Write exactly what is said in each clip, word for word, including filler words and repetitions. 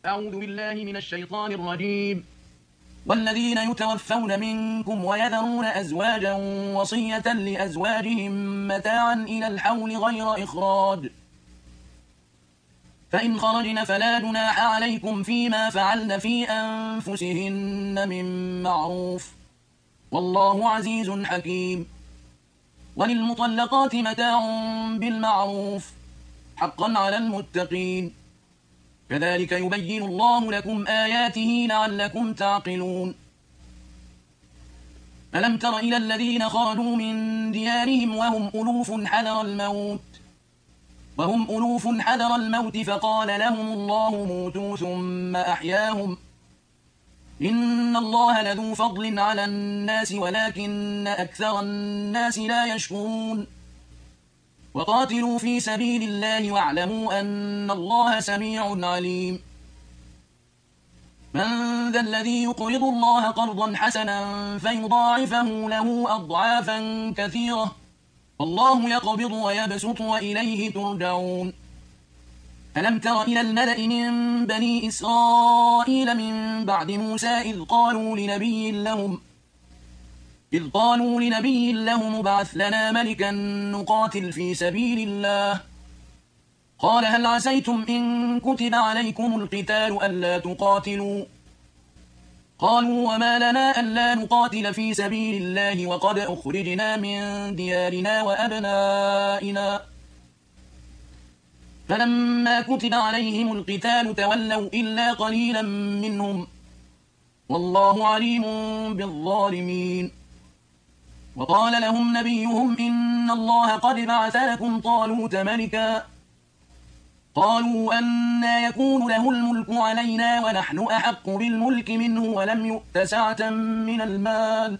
أعوذ بالله من الشيطان الرجيم. والذين يتوفون منكم ويذرون أزواجا وصية لأزواجهم متاعا إلى الحول غير إخراج، فإن خرجن فلا جناح عليكم فيما فعلن في أنفسهن من معروف، والله عزيز حكيم. وللمطلقات متاع بالمعروف حقا على المتقين، كذلك يبين الله لكم آياته لعلكم تعقلون. ألم تر إلى الذين خرجوا من ديارهم وهم ألوف حذر الموت وهم ألوف حذر الموت فقال لهم الله موتوا ثم أحياهم، إن الله لذو فضل على الناس ولكن أكثر الناس لا يشكرون. وقاتلوا في سبيل الله واعلموا أن الله سميع عليم. من ذا الذي يقرض الله قرضا حسنا فيضاعفه له أضعافا كثيرة، والله يقبض ويبسط وإليه ترجعون. ألم تر إلى الملأ من بني إسرائيل من بعد موسى إذ قالوا لنبي لهم إذ قالوا لنبي لهم ابعث لنا ملكا نقاتل في سبيل الله، قال هل عسيتم إن كتب عليكم القتال ألا تقاتلوا؟ قالوا وما لنا ألا نقاتل في سبيل الله وقد أخرجنا من ديارنا وأبنائنا، فلما كتب عليهم القتال تولوا إلا قليلا منهم، والله عليم بالظالمين. وقال لهم نبيهم إن الله قد بعث لكم طالوت ملكا، قالوا أنى يكون له الملك علينا ونحن أحق بالملك منه ولم يؤت سعة من المال،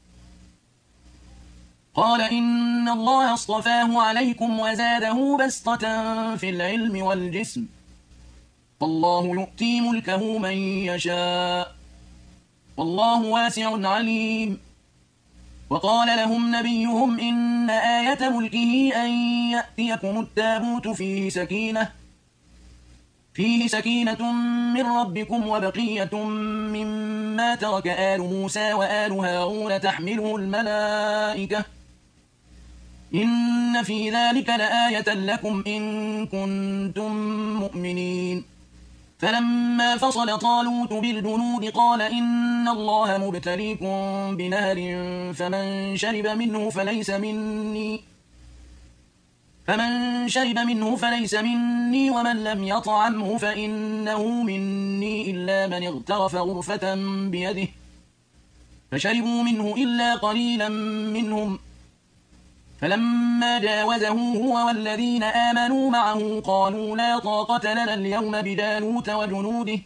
قال إن الله اصطفاه عليكم وزاده بسطة في العلم والجسم، والله يؤتي ملكه من يشاء، والله واسع عليم. وقال لهم نبيهم إن آية ملكه أن يأتيكم التابوت فيه سكينة فيه سكينة من ربكم وبقية مما ترك آل موسى وآل هارون تحمله الملائكة، إن في ذلك لآية لكم إن كنتم مؤمنين. فلما فصل طالوت بالجنود قال إن الله مبتليكم بنهر فمن شرب منه فليس مني فمن شرب منه فليس مني ومن لم يطعمه فإنه مني إلا من اغترف غرفة بيده، فشربوا منه إلا قليلا منهم. فلما جاوزه هو والذين آمنوا معه قالوا لا طاقة لنا اليوم بجالوت وجنوده،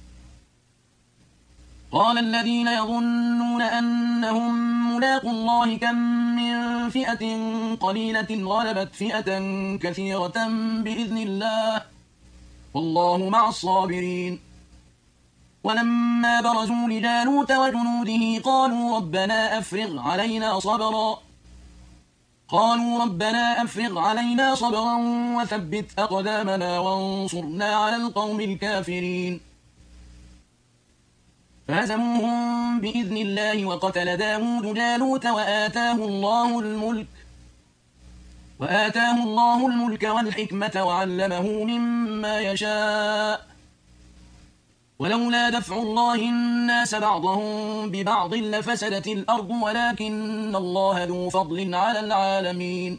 قال الذين يظنون أنهم ملاقوا الله كم من فئة قليلة غلبت فئة كثيرة بإذن الله، والله مع الصابرين. ولما برزوا لجالوت وجنوده قالوا ربنا أفرغ علينا صبرا قالوا ربنا أفرغ علينا صبرا وثبت أقدامنا وانصرنا على القوم الكافرين، فهزموهم بإذن الله وقتل داود جالوت وآتاه الله الملك وآتاه الله الملك والحكمة وعلمه مما يشاء، ولولا دفع الله الناس بعضهم ببعض لفسدت الأرض ولكن الله ذو فضل على العالمين.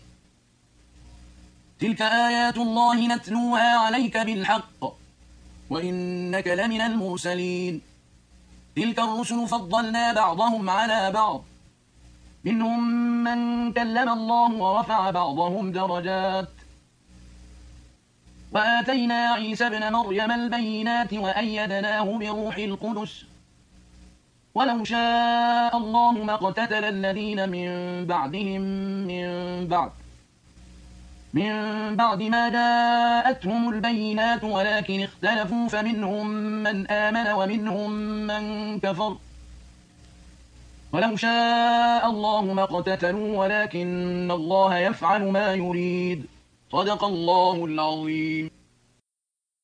تلك آيات الله نتلوها عليك بالحق وإنك لمن المرسلين. تلك الرسل فضلنا بعضهم على بعض، منهم من كلم الله ورفع بعضهم درجات، وآتينا عيسى ابن مريم البينات وأيدناه بروح القدس، ولو شاء الله ما اقتتل الذين من بعدهم من بعد من بعد ما جاءتهم البينات ولكن اختلفوا فمنهم من آمن ومنهم من كفر، ولو شاء الله ما اقتتلوا ولكن الله يفعل ما يريد. صدق الله العظيم.